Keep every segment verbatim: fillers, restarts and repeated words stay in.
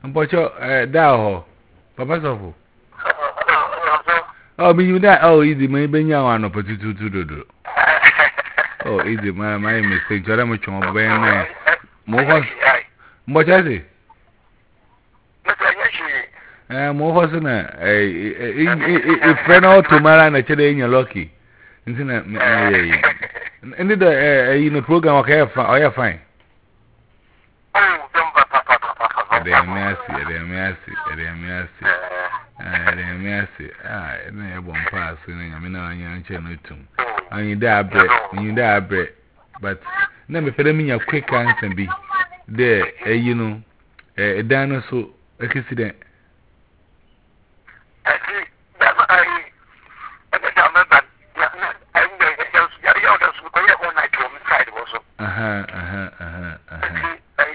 Mpocho eh da Papa Sofo. Oh, me you that oh easy me benya one for two two dodo. Oh, easy my my mistake. Jara mo chon be na. Mo ho. Mpocho say. Eh mo ho so na eh eh friend out tomorrow na chede enya lucky. Nti na eh ndi the eh you know program okay oh fine. Edemiasi, edemiasi, edemiasi. Ah, edemiasi. Ah, na yebo mpa so na nyame na anya nche no tum. Anyi da abre, anyi da abre. But na me pere minya quick answer bi. There, eh you know, eh dan so accident. Aha, aha, aha, aha.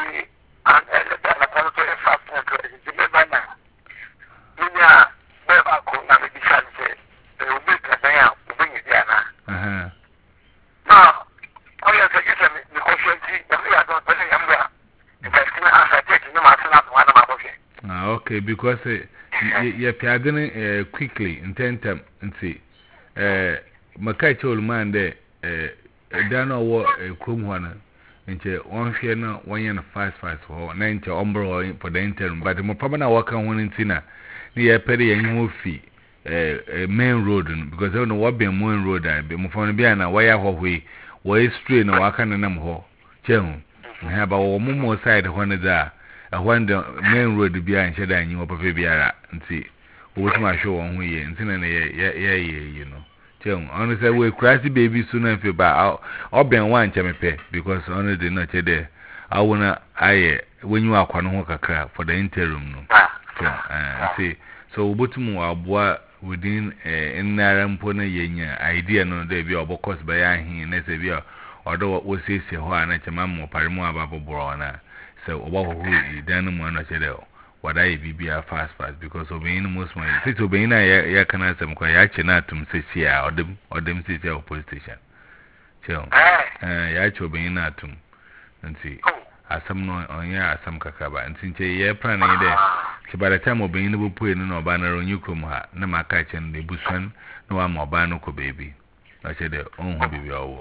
Okay, because uh, you're pardon uh, quickly in ten time and see. Uh, Makai told man there, uh, Dano war a Kumwana, and she one fear no one year fast fast for ninety umbrella for the interim, but the more permanent work on one in Tina near Perry and Murphy, a main road, because I don't know what be a main road, I be more from behind a wire way, way straight and walk on a number. Chum, have our more side when it's there. I want the main road to be and shed and you up a biara and see what my show on we and tin and yeah, yeah, you know. Tell honestly, we crazy baby soon and feel bad. I'll be one chamipe because only the not there. I wanna, I when you are Quanoka for the interim. No, and see, so Butumu are boy within a Naram Yenya idea no they be about course by him, and say, although what we say, Juan and Chamamo Parimo about Borona. So, what who done one or what I be a fast fast because of being most my sit to be in a ya can answer Quayachenatum says here or them or them city of police station. So, Yacho being atum and see as some no on ya some cacaba and since ye plan there. By the time of being able to put in no banner on you come ha, no my catch and the bushman, no more banoco baby. I said, oh, baby, oh,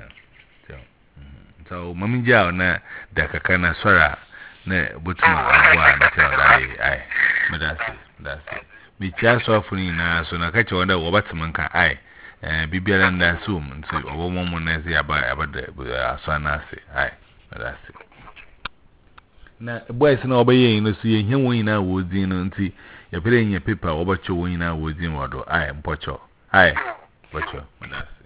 so mami jao na dakakana swara na butuma abwa na tell ai ai madasi dasi mi cha so afuni na so na kace wanda wobatman kan ai eh bibiara nda sum nti obo momo na zi aba abada aso na se ai madasi na boys na obaye no so ye hia won ina wodin no nti ya pere nya paper obacho won ina wodin wodo ai mpocho ai pocho madasi